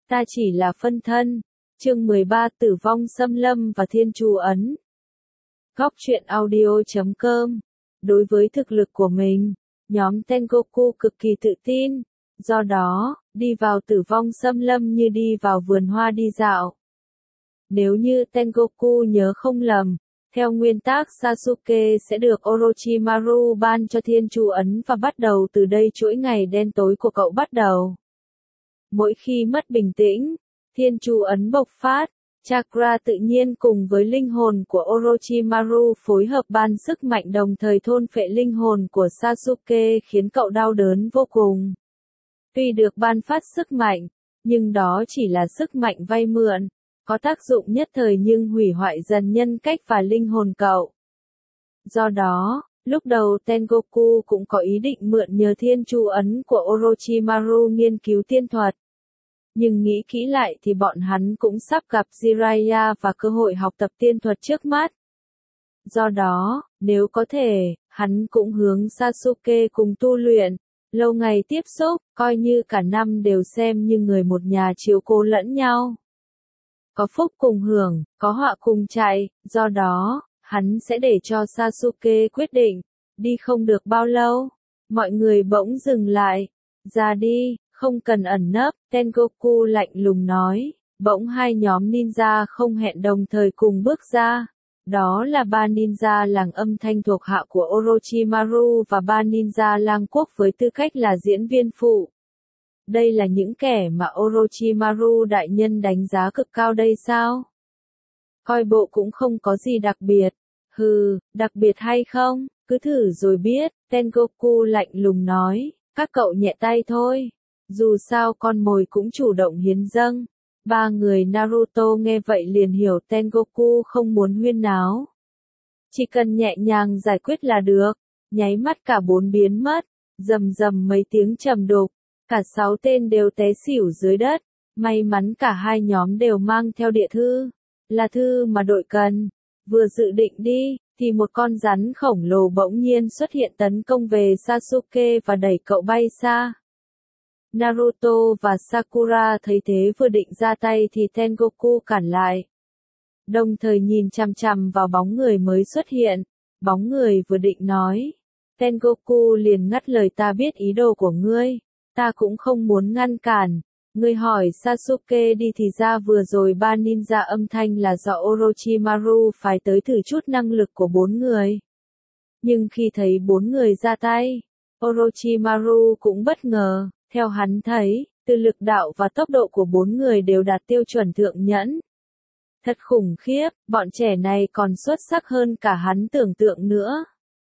ta chỉ là phân thân. Chương 13 Tử vong xâm lâm và thiên chú ấn. Góc truyện audio.com. Đối với thực lực của mình, nhóm Tengoku cực kỳ tự tin, do đó, đi vào tử vong xâm lâm như đi vào vườn hoa đi dạo. Nếu như Tengoku nhớ không lầm, theo nguyên tắc Sasuke sẽ được Orochimaru ban cho thiên chú ấn và bắt đầu từ đây chuỗi ngày đen tối của cậu bắt đầu. Mỗi khi mất bình tĩnh, thiên chú ấn bộc phát, chakra tự nhiên cùng với linh hồn của Orochimaru phối hợp ban sức mạnh đồng thời thôn phệ linh hồn của Sasuke khiến cậu đau đớn vô cùng. Tuy được ban phát sức mạnh, nhưng đó chỉ là sức mạnh vay mượn, có tác dụng nhất thời nhưng hủy hoại dần nhân cách và linh hồn cậu. Do đó, lúc đầu Tengoku cũng có ý định mượn nhờ thiên chú ấn của Orochimaru nghiên cứu tiên thuật. Nhưng nghĩ kỹ lại thì bọn hắn cũng sắp gặp Jiraiya và cơ hội học tập tiên thuật trước mắt. Do đó, nếu có thể, hắn cũng hướng Sasuke cùng tu luyện, lâu ngày tiếp xúc, coi như cả năm đều xem như người một nhà chiếu cố lẫn nhau. Có phúc cùng hưởng, có họa cùng chạy, do đó, hắn sẽ để cho Sasuke quyết định, đi không được bao lâu. Mọi người bỗng dừng lại, ra đi. Không cần ẩn nấp, Tengoku lạnh lùng nói, bỗng hai nhóm ninja không hẹn đồng thời cùng bước ra. Đó là ba ninja làng âm thanh thuộc hạ của Orochimaru và ba ninja lang quốc với tư cách là diễn viên phụ. Đây là những kẻ mà Orochimaru đại nhân đánh giá cực cao đây sao? Coi bộ cũng không có gì đặc biệt. Hừ, đặc biệt hay không, cứ thử rồi biết, Tengoku lạnh lùng nói, các cậu nhẹ tay thôi. Dù sao con mồi cũng chủ động hiến dâng. Ba người Naruto nghe vậy liền hiểu Tengoku không muốn huyên náo. Chỉ cần nhẹ nhàng giải quyết là được. Nháy mắt cả bốn biến mất. Rầm rầm mấy tiếng trầm đục. Cả 6 tên đều té xỉu dưới đất. May mắn cả hai nhóm đều mang theo địa thư. Là thư mà đội cần. Vừa dự định đi, thì một con rắn khổng lồ bỗng nhiên xuất hiện tấn công về Sasuke và đẩy cậu bay xa. Naruto và Sakura thấy thế vừa định ra tay thì Tengoku cản lại. Đồng thời nhìn chằm chằm vào bóng người mới xuất hiện. Bóng người vừa định nói. Tengoku liền ngắt lời, ta biết ý đồ của ngươi. Ta cũng không muốn ngăn cản. Ngươi hỏi Sasuke đi thì ra vừa rồi ba ninja âm thanh là do Orochimaru phải tới thử chút năng lực của bốn người. Nhưng khi thấy bốn người ra tay, Orochimaru cũng bất ngờ. Theo hắn thấy, từ lực đạo và tốc độ của bốn người đều đạt tiêu chuẩn thượng nhẫn. Thật khủng khiếp, bọn trẻ này còn xuất sắc hơn cả hắn tưởng tượng nữa.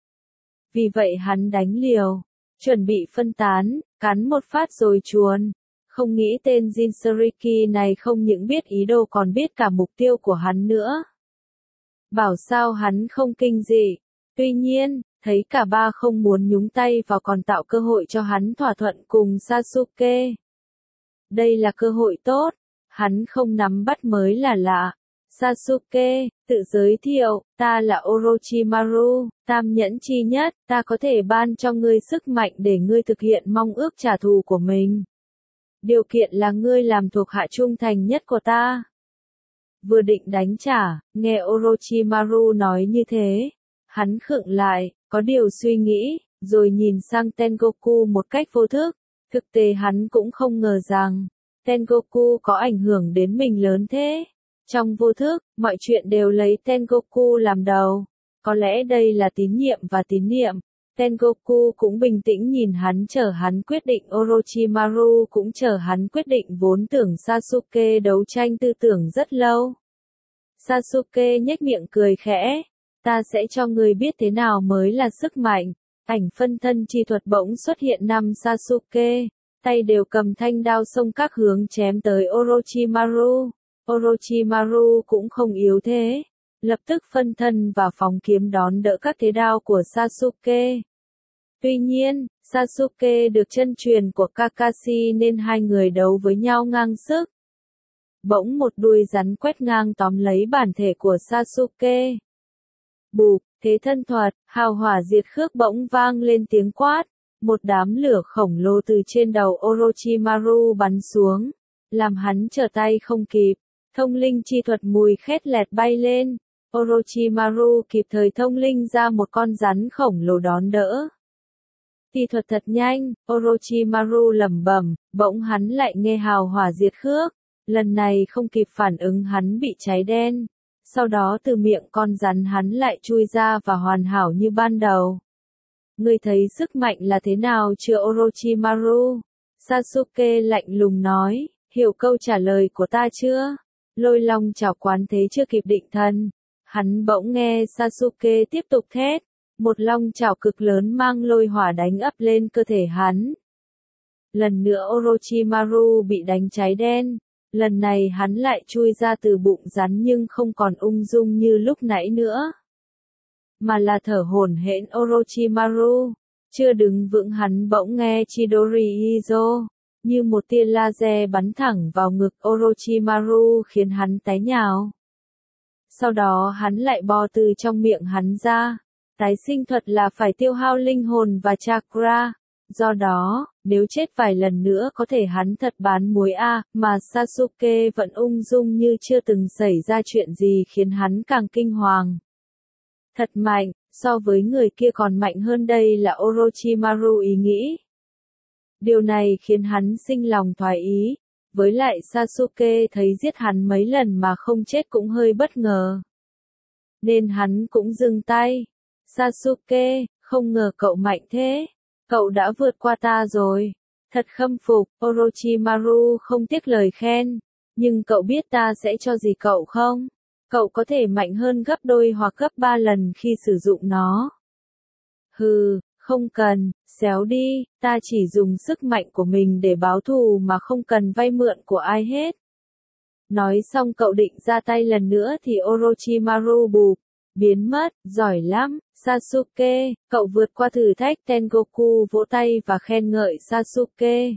Vì vậy hắn đánh liều, chuẩn bị phân tán, cắn một phát rồi chuồn. Không nghĩ tên Jinchuriki này không những biết ý đồ còn biết cả mục tiêu của hắn nữa. Bảo sao hắn không kinh dị. Tuy nhiên, thấy cả ba không muốn nhúng tay vào còn tạo cơ hội cho hắn thỏa thuận cùng Sasuke. Đây là cơ hội tốt, hắn không nắm bắt mới là lạ. Sasuke, tự giới thiệu, ta là Orochimaru, tam nhẫn chi nhất, ta có thể ban cho ngươi sức mạnh để ngươi thực hiện mong ước trả thù của mình. Điều kiện là ngươi làm thuộc hạ trung thành nhất của ta. Vừa định đánh trả, nghe Orochimaru nói như thế, hắn khựng lại. Có điều suy nghĩ, rồi nhìn sang Tengoku một cách vô thức. Thực tế hắn cũng không ngờ rằng, Tengoku có ảnh hưởng đến mình lớn thế. Trong vô thức, mọi chuyện đều lấy Tengoku làm đầu. Có lẽ đây là tín nhiệm và tín niệm. Tengoku cũng bình tĩnh nhìn hắn chờ hắn quyết định, Orochimaru cũng chờ hắn quyết định, vốn tưởng Sasuke đấu tranh tư tưởng rất lâu. Sasuke nhếch miệng cười khẽ. Ta sẽ cho ngươi biết thế nào mới là sức mạnh. Ảnh phân thân chi thuật bỗng xuất hiện, năm Sasuke, tay đều cầm thanh đao xông các hướng chém tới Orochimaru. Orochimaru cũng không yếu thế, lập tức phân thân và phóng kiếm đón đỡ các thế đao của Sasuke. Tuy nhiên, Sasuke được chân truyền của Kakashi nên hai người đấu với nhau ngang sức. Bỗng một đuôi rắn quét ngang tóm lấy bản thể của Sasuke. Bụp, thế thân thuật, hào hỏa diệt khước bỗng vang lên tiếng quát. Một đám lửa khổng lồ từ trên đầu Orochimaru bắn xuống. làm hắn trở tay không kịp. Thông linh chi thuật mùi khét lẹt bay lên. Orochimaru kịp thời thông linh ra một con rắn khổng lồ đón đỡ. Thi thuật thật nhanh, Orochimaru lẩm bẩm, bỗng hắn lại nghe hào hỏa diệt khước. Lần này không kịp phản ứng hắn bị cháy đen. Sau đó từ miệng con rắn hắn lại chui ra và hoàn hảo như ban đầu. Ngươi thấy sức mạnh là thế nào chưa Orochimaru? Sasuke lạnh lùng nói, hiểu câu trả lời của ta chưa? Lôi long chảo quán thế chưa kịp định thần. Hắn bỗng nghe Sasuke tiếp tục thét. Một long chảo cực lớn mang lôi hỏa đánh ấp lên cơ thể hắn. Lần nữa Orochimaru bị đánh cháy đen. Lần này hắn lại chui ra từ bụng rắn nhưng không còn ung dung như lúc nãy nữa. Mà là thở hổn hển Orochimaru. Chưa đứng vững hắn bỗng nghe Chidori Izo. Như một tia laser bắn thẳng vào ngực Orochimaru khiến hắn té nhào. Sau đó hắn lại bò từ trong miệng hắn ra. Tái sinh thuật là phải tiêu hao linh hồn và chakra. Do đó, nếu chết vài lần nữa có thể hắn thật bán muối a, mà Sasuke vẫn ung dung như chưa từng xảy ra chuyện gì khiến hắn càng kinh hoàng. Thật mạnh, so với người kia còn mạnh hơn đây là Orochimaru ý nghĩ. Điều này khiến hắn sinh lòng thoái ý, với lại Sasuke thấy giết hắn mấy lần mà không chết cũng hơi bất ngờ. Nên hắn cũng dừng tay. Sasuke, không ngờ cậu mạnh thế. Cậu đã vượt qua ta rồi. Thật khâm phục, Orochimaru không tiếc lời khen. Nhưng cậu biết ta sẽ cho gì cậu không? Cậu có thể mạnh hơn gấp đôi hoặc gấp 3 lần khi sử dụng nó. Hừ, không cần, xéo đi, ta chỉ dùng sức mạnh của mình để báo thù mà không cần vay mượn của ai hết. Nói xong cậu định ra tay lần nữa thì Orochimaru bụp, biến mất, giỏi lắm, Sasuke, cậu vượt qua thử thách. Tengoku vỗ tay và khen ngợi Sasuke.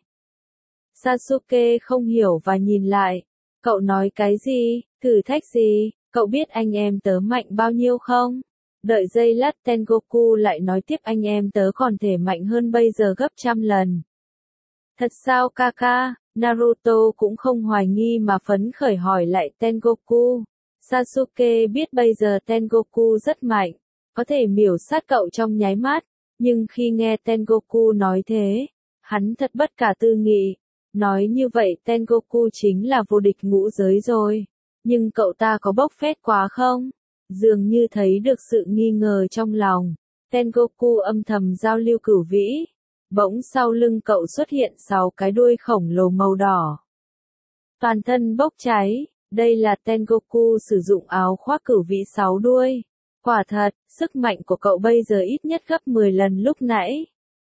Sasuke không hiểu và nhìn lại, cậu nói cái gì, thử thách gì, cậu biết anh em tớ mạnh bao nhiêu không? Đợi giây lát Tengoku lại nói tiếp anh em tớ còn thể mạnh hơn bây giờ gấp 100 lần. Thật sao Kaka? Naruto cũng không hoài nghi mà phấn khởi hỏi lại Tengoku. Sasuke biết bây giờ Tengoku rất mạnh, có thể miểu sát cậu trong nháy mắt, nhưng khi nghe Tengoku nói thế, hắn thật bất khả tư nghị. Nói như vậy Tengoku chính là vô địch ngũ giới rồi, nhưng cậu ta có bốc phét quá không? Dường như thấy được sự nghi ngờ trong lòng, Tengoku âm thầm giao lưu cửu vĩ. Bỗng sau lưng cậu xuất hiện 6 cái đuôi khổng lồ màu đỏ. Toàn thân bốc cháy, đây là Tengoku sử dụng áo khoác cửu vĩ 6 đuôi. Quả thật, sức mạnh của cậu bây giờ ít nhất gấp 10 lần lúc nãy.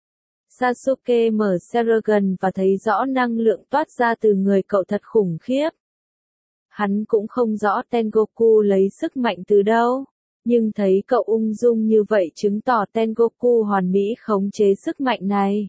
Sasuke mở Sharingan và thấy rõ năng lượng toát ra từ người cậu thật khủng khiếp. Hắn cũng không rõ Tengoku lấy sức mạnh từ đâu, nhưng thấy cậu ung dung như vậy chứng tỏ Tengoku hoàn mỹ khống chế sức mạnh này.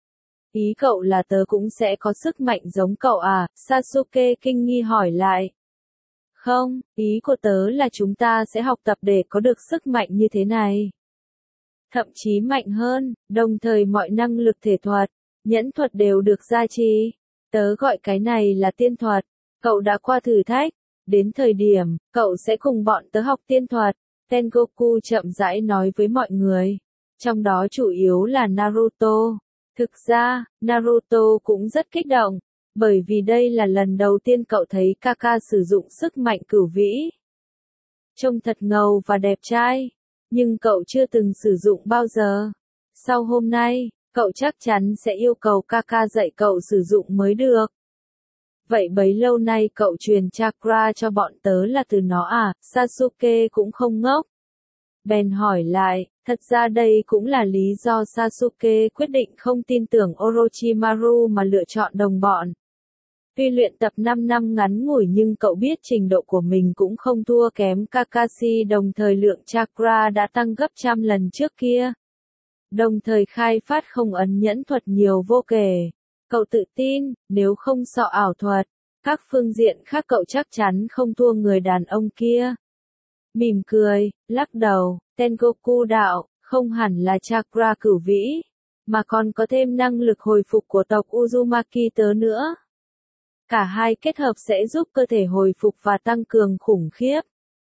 Ý cậu là tớ cũng sẽ có sức mạnh giống cậu à? Sasuke kinh nghi hỏi lại. Không, ý của tớ là chúng ta sẽ học tập để có được sức mạnh như thế này. Thậm chí mạnh hơn, đồng thời mọi năng lực thể thuật, nhẫn thuật đều được gia trì. Tớ gọi cái này là tiên thuật. Cậu đã qua thử thách. Đến thời điểm, cậu sẽ cùng bọn tớ học tiên thuật. Tengoku chậm rãi nói với mọi người. Trong đó chủ yếu là Naruto. Thực ra, Naruto cũng rất kích động. Bởi vì đây là lần đầu tiên cậu thấy Kaka sử dụng sức mạnh cửu vĩ. Trông thật ngầu và đẹp trai. Nhưng cậu chưa từng sử dụng bao giờ. Sau hôm nay, cậu chắc chắn sẽ yêu cầu Kaka dạy cậu sử dụng mới được. Vậy bấy lâu nay cậu truyền chakra cho bọn tớ là từ nó à? Sasuke cũng không ngốc. Bèn hỏi lại, thật ra đây cũng là lý do Sasuke quyết định không tin tưởng Orochimaru mà lựa chọn đồng bọn. Tuy luyện tập 5 năm ngắn ngủi nhưng cậu biết trình độ của mình cũng không thua kém Kakashi, đồng thời lượng chakra đã tăng gấp 100 lần trước kia. Đồng thời khai phát không ấn nhẫn thuật nhiều vô kể. Cậu tự tin, nếu không sợ ảo thuật, các phương diện khác cậu chắc chắn không thua người đàn ông kia. Mỉm cười, lắc đầu, Tengoku đạo, không hẳn là chakra cửu vĩ, mà còn có thêm năng lực hồi phục của tộc Uzumaki tớ nữa. Cả hai kết hợp sẽ giúp cơ thể hồi phục và tăng cường khủng khiếp.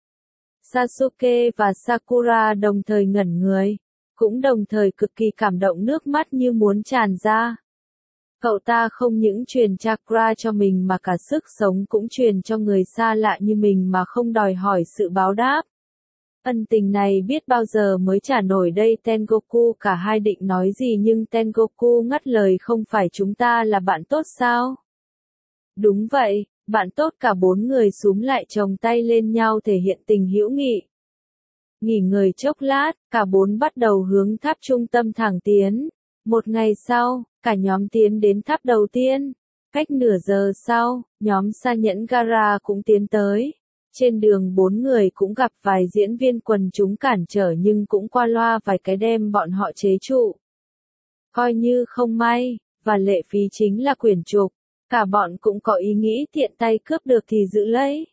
Sasuke và Sakura đồng thời ngẩn người, cũng đồng thời cực kỳ cảm động, nước mắt như muốn tràn ra. Cậu ta không những truyền chakra cho mình mà cả sức sống cũng truyền cho người xa lạ như mình mà không đòi hỏi sự báo đáp. Ân tình này biết bao giờ mới trả nổi đây Tengoku. Cả hai định nói gì nhưng Tengoku ngắt lời, không phải chúng ta là bạn tốt sao? Đúng vậy, bạn tốt. Cả bốn người xúm lại chồng tay lên nhau thể hiện tình hữu nghị. Nghỉ ngơi chốc lát, cả bốn bắt đầu hướng tháp trung tâm thẳng tiến. Một ngày sau, cả nhóm tiến đến tháp đầu tiên. Cách nửa giờ sau, nhóm Sa Nhẫn Gaara cũng tiến tới. Trên đường bốn người cũng gặp vài diễn viên quần chúng cản trở nhưng cũng qua loa vài cái đem bọn họ chế trụ. Coi như không may, và lệ phí chính là quyển trục. Cả bọn cũng có ý nghĩ tiện tay cướp được thì giữ lấy.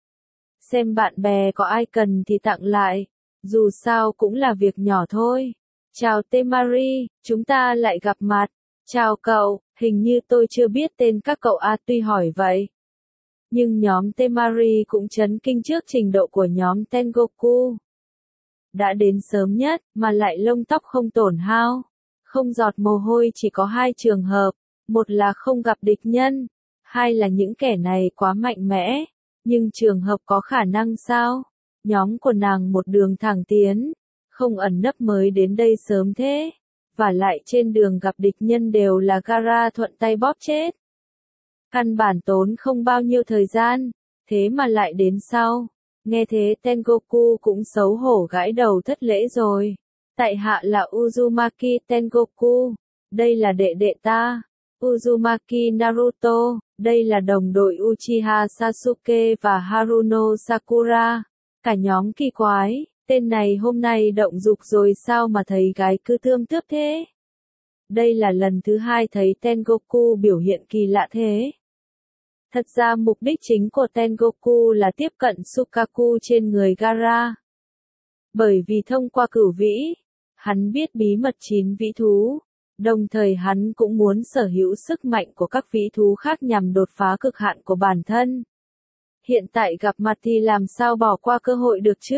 Xem bạn bè có ai cần thì tặng lại. Dù sao cũng là việc nhỏ thôi. Chào Temari, chúng ta lại gặp mặt. Chào cậu, hình như tôi chưa biết tên các cậu tuy hỏi vậy. Nhưng nhóm Temari cũng chấn kinh trước trình độ của nhóm Tengoku. Đã đến sớm nhất, mà lại lông tóc không tổn hao. Không giọt mồ hôi. Chỉ có hai trường hợp. Một là không gặp địch nhân. Hai là những kẻ này quá mạnh mẽ. Nhưng trường hợp có khả năng sao? Nhóm của nàng một đường thẳng tiến. Không ẩn nấp mới đến đây sớm thế. Và lại trên đường gặp địch nhân đều là Gaara thuận tay bóp chết. Căn bản tốn không bao nhiêu thời gian. Thế mà lại đến sau. Nghe thế Tengoku cũng xấu hổ gãi đầu, thất lễ rồi. Tại hạ là Uzumaki Tengoku. Đây là đệ đệ ta. Uzumaki Naruto. Đây là đồng đội Uchiha Sasuke và Haruno Sakura. Cả nhóm kỳ quái. Tên này hôm nay động dục rồi sao mà thấy gái cứ tươm tướp thế? Đây là lần thứ hai thấy Tengoku biểu hiện kỳ lạ thế. Thật ra mục đích chính của Tengoku là tiếp cận Sukaku trên người Gaara. Bởi vì thông qua cửu vĩ, hắn biết bí mật 9 vĩ thú. Đồng thời hắn cũng muốn sở hữu sức mạnh của các vĩ thú khác nhằm đột phá cực hạn của bản thân. Hiện tại gặp mặt thì làm sao bỏ qua cơ hội được chứ?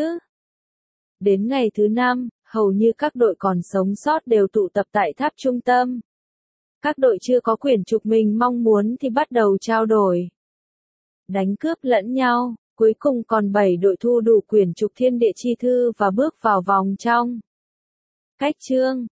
Đến ngày thứ 5, hầu như các đội còn sống sót đều tụ tập tại tháp trung tâm. Các đội chưa có quyển trục mình mong muốn thì bắt đầu trao đổi. Đánh cướp lẫn nhau, cuối cùng còn 7 đội thu đủ quyển trục thiên địa chi thư và bước vào vòng trong. Cách chương